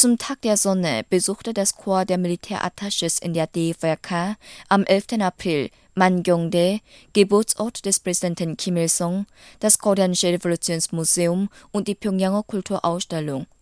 Zum Tag der Sonne besuchte das Korps der Militärattachés in der DPRK am 11. April Mangyongdae, Geburtsort des Präsidenten Kim Il-sung, das Koreanische Revolutionsmuseum und die Pjöngjanger Kulturausstellung